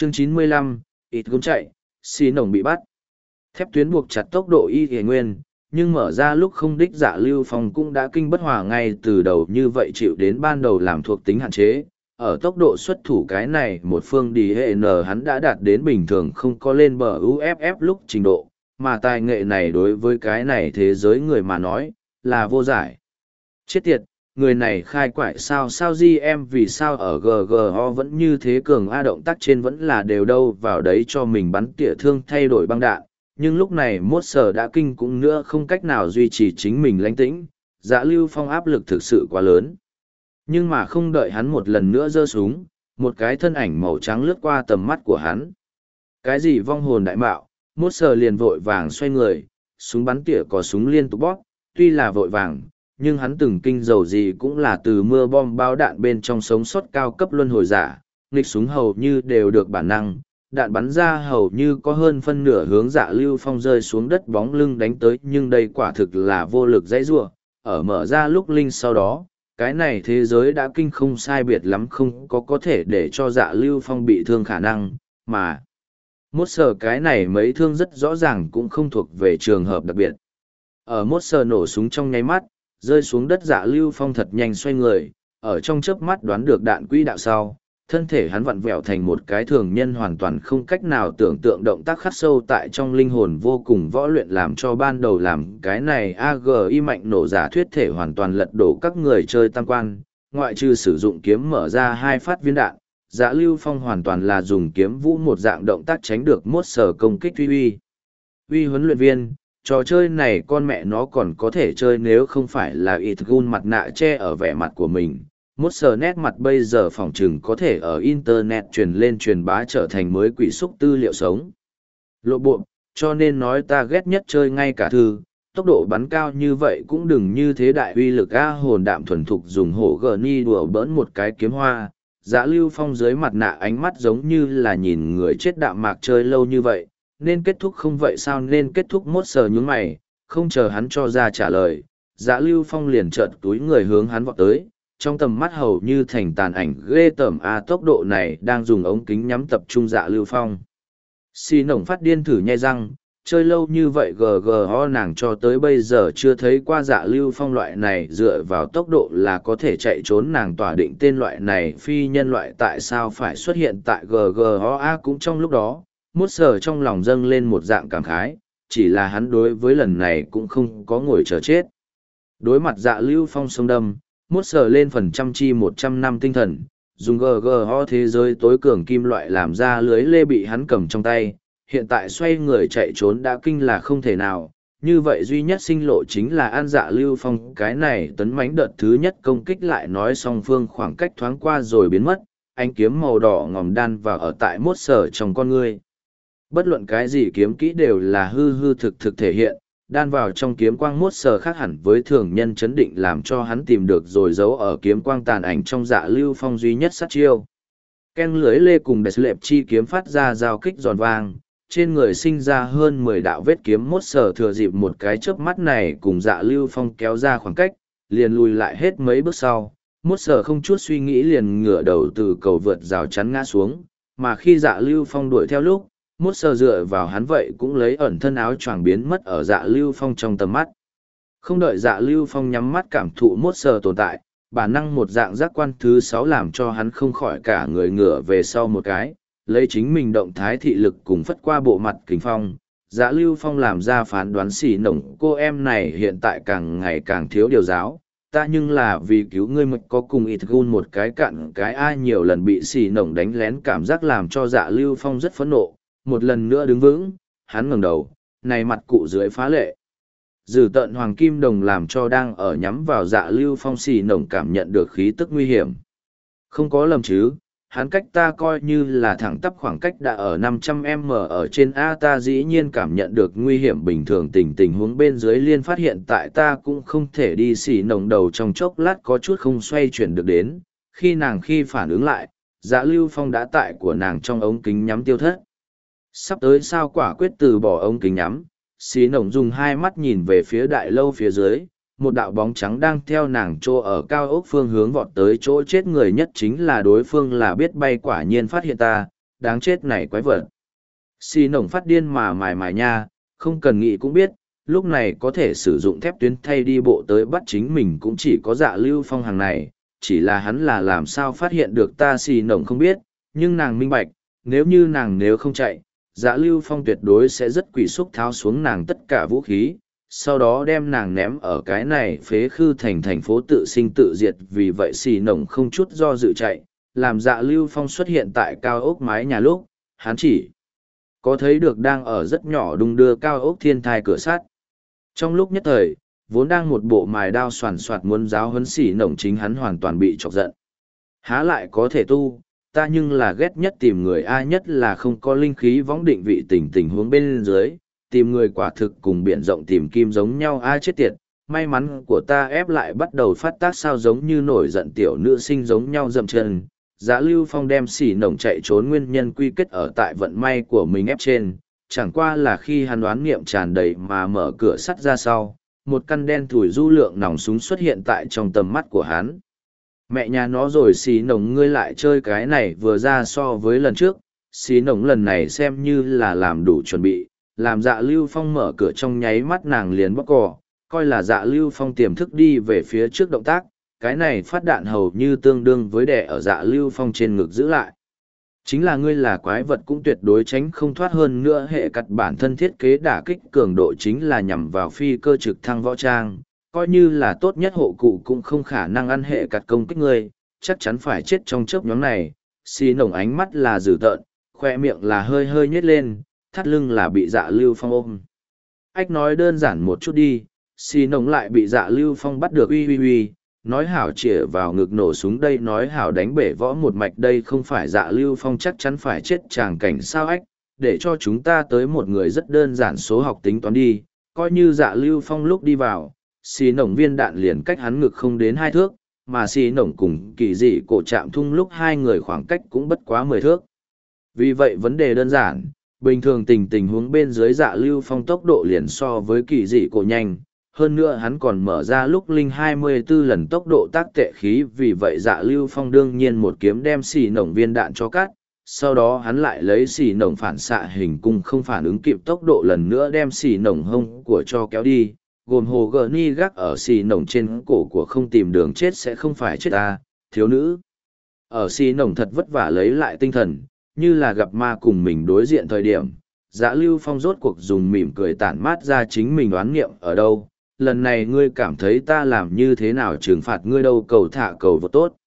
Chương 95, ít gún chạy, xì nồng bị bắt. Thép tuyến buộc chặt tốc độ y hề nguyên, nhưng mở ra lúc không đích Dạ Lưu Phong cũng đã kinh bất hòa ngay từ đầu, như vậy chịu đến ban đầu làm thuộc tính hạn chế. Ở tốc độ xuất thủ cái này một phương đi hệ n hắn đã đạt đến bình thường không có lên bờ UFF lúc trình độ, mà tài nghệ này đối với cái này thế giới người mà nói, là vô giải. Chết tiệt, người này khai quải sao GM vì sao ở GGO vẫn như thế cường A, động tác trên vẫn là đều đâu vào đấy cho mình bắn tỉa thương thay đổi băng đạn, nhưng lúc này mốt sở đã kinh cũng nữa không cách nào duy trì chính mình lãnh tĩnh, Dạ Lưu Phong áp lực thực sự quá lớn. Nhưng mà không đợi hắn một lần nữa giơ súng, một cái thân ảnh màu trắng lướt qua tầm mắt của hắn. Cái gì vong hồn đại mạo, mốt sở liền vội vàng xoay người, súng bắn tỉa có súng liên tục bóp, tuy là vội vàng, nhưng hắn từng kinh dầu gì cũng là từ mưa bom bao đạn bên trong sống sót cao cấp luân hồi giả, nghịch súng hầu như đều được bản năng, đạn bắn ra hầu như có hơn phân nửa hướng Dạ Lưu Phong rơi xuống đất bóng lưng đánh tới, nhưng đây quả thực là vô lực dãy giụa. Ở mở ra lúc linh sau đó, cái này thế giới đã kinh không sai biệt lắm, không có thể để cho Dạ Lưu Phong bị thương khả năng, mà mốt sở cái này mấy thương rất rõ ràng cũng không thuộc về trường hợp đặc biệt. Ở mốt sở nổ súng trong nháy mắt, rơi xuống đất Dạ Lưu Phong thật nhanh xoay người, ở trong chớp mắt đoán được đạn quỹ đạo sau, thân thể hắn vặn vẹo thành một cái thường nhân hoàn toàn không cách nào tưởng tượng động tác khắc sâu tại trong linh hồn vô cùng võ luyện, làm cho ban đầu làm cái này AGI mạnh nổ giả thuyết thể hoàn toàn lật đổ các người chơi tam quan, ngoại trừ sử dụng kiếm mở ra 2 phát viên đạn. Dạ Lưu Phong hoàn toàn là dùng kiếm vũ một dạng động tác tránh được mốt sở công kích. Uy huấn luyện viên, trò chơi này con mẹ nó còn có thể chơi nếu không phải là ít gun mặt nạ che ở vẻ mặt của mình. Mốt sờ nét mặt bây giờ phỏng chừng có thể ở internet truyền lên truyền bá trở thành mới quỷ xúc tư liệu sống. Lộ bộ, cho nên nói ta ghét nhất chơi ngay cả thư, tốc độ bắn cao như vậy cũng đừng như thế đại uy lực A. Hồn đạm thuần thục dùng hổ gờ ni đùa bỡn một cái kiếm hoa. Dạ Lưu Phong dưới mặt nạ ánh mắt giống như là nhìn người chết đạm mạc chơi lâu như vậy, nên kết thúc không vậy sao nên kết thúc. Mốt sờ nhướng mày, không chờ hắn cho ra trả lời, Dạ Lưu Phong liền chợt túi người hướng hắn vọt tới, trong tầm mắt hầu như thành tàn ảnh ghê tởm A. Tốc độ này đang dùng ống kính nhắm tập trung Dạ Lưu Phong. Xì nổng phát điên thử nhai răng, chơi lâu như vậy GGO nàng cho tới bây giờ chưa thấy qua Dạ Lưu Phong loại này dựa vào tốc độ là có thể chạy trốn, nàng tỏa định tên loại này phi nhân loại tại sao phải xuất hiện tại GGO A. Cũng trong lúc đó, mốt sở trong lòng dâng lên một dạng cảm khái, chỉ là hắn đối với lần này cũng không có ngồi chờ chết. Đối mặt Dạ Lưu Phong sông đâm, mốt sở lên phần trăm chi 100 năm tinh thần, dùng GGO thế giới tối cường kim loại làm ra lưới lê bị hắn cầm trong tay, hiện tại xoay người chạy trốn đã kinh là không thể nào, như vậy duy nhất sinh lộ chính là ăn Dạ Lưu Phong cái này tấn mãnh đợt thứ nhất công kích. Lại nói song phương khoảng cách thoáng qua rồi biến mất, ánh kiếm màu đỏ ngòm đan vào ở tại mốt sở trong con ngươi. Bất luận cái gì kiếm kỹ đều là hư hư thực thực thể hiện, đan vào trong kiếm quang. Mốt sở khác hẳn với thường nhân chấn định làm cho hắn tìm được rồi giấu ở kiếm quang tàn ảnh trong Dạ Lưu Phong duy nhất sát chiêu. Ken lưới lê cùng đẹp lệp chi kiếm phát ra giao kích giòn vang, trên người sinh ra hơn 10 đạo vết kiếm. Mốt sở thừa dịp một cái chớp mắt này cùng Dạ Lưu Phong kéo ra khoảng cách, liền lùi lại hết mấy bước sau. Mốt sở không chút suy nghĩ liền ngửa đầu từ cầu vượt rào chắn ngã xuống, mà khi Dạ Lưu Phong đuổi theo lúc, mốt sở dựa vào hắn vậy cũng lấy ẩn thân áo choàng biến mất ở Dạ Lưu Phong trong tầm mắt. Không đợi Dạ Lưu Phong nhắm mắt cảm thụ mốt sở tồn tại, bản năng một dạng giác quan thứ 6 làm cho hắn không khỏi cả người ngửa về sau một cái, lấy chính mình động thái thị lực cùng phất qua bộ mặt kính phong. Dạ Lưu Phong làm ra phán đoán xỉ nổng cô em này hiện tại càng ngày càng thiếu điều giáo, ta nhưng là vì cứu ngươi mới có cùng ít gun một cái cặn cái ai nhiều lần bị xỉ nổng đánh lén, cảm giác làm cho Dạ Lưu Phong rất phẫn nộ. Một lần nữa đứng vững, hắn ngẩng đầu, này mặt cụ dưới phá lệ dử tợn hoàng kim đồng làm cho đang ở nhắm vào Dạ Lưu Phong xì nổng cảm nhận được khí tức nguy hiểm. Không có lầm chứ, hắn cách ta coi như là thẳng tắp khoảng cách đã ở 500m ở trên A. Ta dĩ nhiên cảm nhận được nguy hiểm. Bình thường tình huống bên dưới liên phát hiện tại ta cũng không thể đi xì nổng đầu trong chốc lát có chút không xoay chuyển được đến. Khi phản ứng lại, Dạ Lưu Phong đã tại của nàng trong ống kính nhắm tiêu thất. Sắp tới sao quả quyết từ bỏ ống kính nhắm, xí nổng dùng 2 mắt nhìn về phía đại lâu phía dưới, một đạo bóng trắng đang theo nàng trô ở cao ốc phương hướng vọt tới chỗ chết người nhất chính là đối phương là biết bay, quả nhiên phát hiện ta. đáng chết này quái vật. Xì nổng phát điên mà mài mài nha, không cần nghĩ cũng biết, lúc này có thể sử dụng thép tuyến thay đi bộ tới bắt chính mình cũng chỉ có Dạ Lưu Phong hàng này, chỉ là hắn là làm sao phát hiện được ta xì nổng không biết, nhưng nàng minh bạch, nếu như nàng nếu không chạy, Dạ Lưu Phong tuyệt đối sẽ rất quỷ xúc tháo xuống nàng tất cả vũ khí, sau đó đem nàng ném ở cái này phế khư thành thành phố tự sinh tự diệt, vì vậy xì nổng không chút do dự chạy, làm Dạ Lưu Phong xuất hiện tại cao ốc mái nhà lúc, hắn chỉ có thấy được đang ở rất nhỏ đung đưa cao ốc thiên thai cửa sắt. Trong lúc nhất thời, vốn đang một bộ mài đao soàn soạt muốn giáo huấn xỉ nổng chính hắn hoàn toàn bị chọc giận. Há lại có thể tu, ta nhưng là ghét nhất tìm người ai nhất là không có linh khí võng định vị tình huống bên dưới, tìm người quả thực cùng biển rộng tìm kim giống nhau ai chết tiệt. May mắn của ta ép lại bắt đầu phát tác sao giống như nổi giận tiểu nữ sinh giống nhau dậm chân. Dạ Lưu Phong đem xỉ nổng chạy trốn nguyên nhân quy kết ở tại vận may của mình ép trên, chẳng qua là khi hắn đoán niệm tràn đầy mà mở cửa sắt ra sau, một căn đen thủi du lượng nòng súng xuất hiện tại trong tầm mắt của hắn. Mẹ nhà nó rồi xì nổng ngươi lại chơi cái này vừa ra so với lần trước, xì nổng lần này xem như là làm đủ chuẩn bị, làm Dạ Lưu Phong mở cửa trong nháy mắt nàng liền bóc cò, coi là Dạ Lưu Phong tiềm thức đi về phía trước động tác, cái này phát đạn hầu như tương đương với đẻ ở Dạ Lưu Phong trên ngực giữ lại. Chính là ngươi là quái vật cũng tuyệt đối tránh không thoát hơn nữa hệ cặt bản thân thiết kế đả kích cường độ chính là nhằm vào phi cơ trực thăng võ trang, coi như là tốt nhất hộ cụ cũng không khả năng ăn hệ cặt công kích ngươi, chắc chắn phải chết trong chớp nhóm này. Xì nổng ánh mắt là dữ tợn, khoe miệng là hơi hơi nhếch lên, thắt lưng là bị Dạ Lưu Phong ôm. Ách nói đơn giản một chút đi, xì nổng lại bị Dạ Lưu Phong bắt được uy, nói hảo chĩa vào ngực nổ súng đây nói hảo đánh bể võ một mạch đây không phải Dạ Lưu Phong chắc chắn phải chết tràng cảnh sao ách, để cho chúng ta tới một người rất đơn giản số học tính toán đi, coi như Dạ Lưu Phong lúc đi vào, xì nổng viên đạn liền cách hắn ngực không đến 2 thước, mà xì nổng cùng kỳ dị cổ chạm thung lúc hai người khoảng cách cũng bất quá 10 thước. Vì vậy vấn đề đơn giản, bình thường tình huống bên dưới Dạ Lưu Phong tốc độ liền so với kỳ dị cổ nhanh. Hơn nữa hắn còn mở ra lúc linh 24 lần tốc độ tác tệ khí vì vậy Dạ Lưu Phong đương nhiên một kiếm đem xì nổng viên đạn cho cắt, sau đó hắn lại lấy xì nổng phản xạ hình cung không phản ứng kịp tốc độ lần nữa đem xì nổng hông của cho kéo đi, gồm hồ gờ ni gác ở xì nổng trên cổ của không tìm đường chết sẽ không phải chết ta, thiếu nữ. Ở xì nổng thật vất vả lấy lại tinh thần, như là gặp ma cùng mình đối diện thời điểm, Dạ Lưu Phong rốt cuộc dùng mỉm cười tản mát ra chính mình đoán nghiệm ở đâu. Lần này ngươi cảm thấy ta làm như thế nào trừng phạt ngươi đâu cầu thả cầu vô tốt.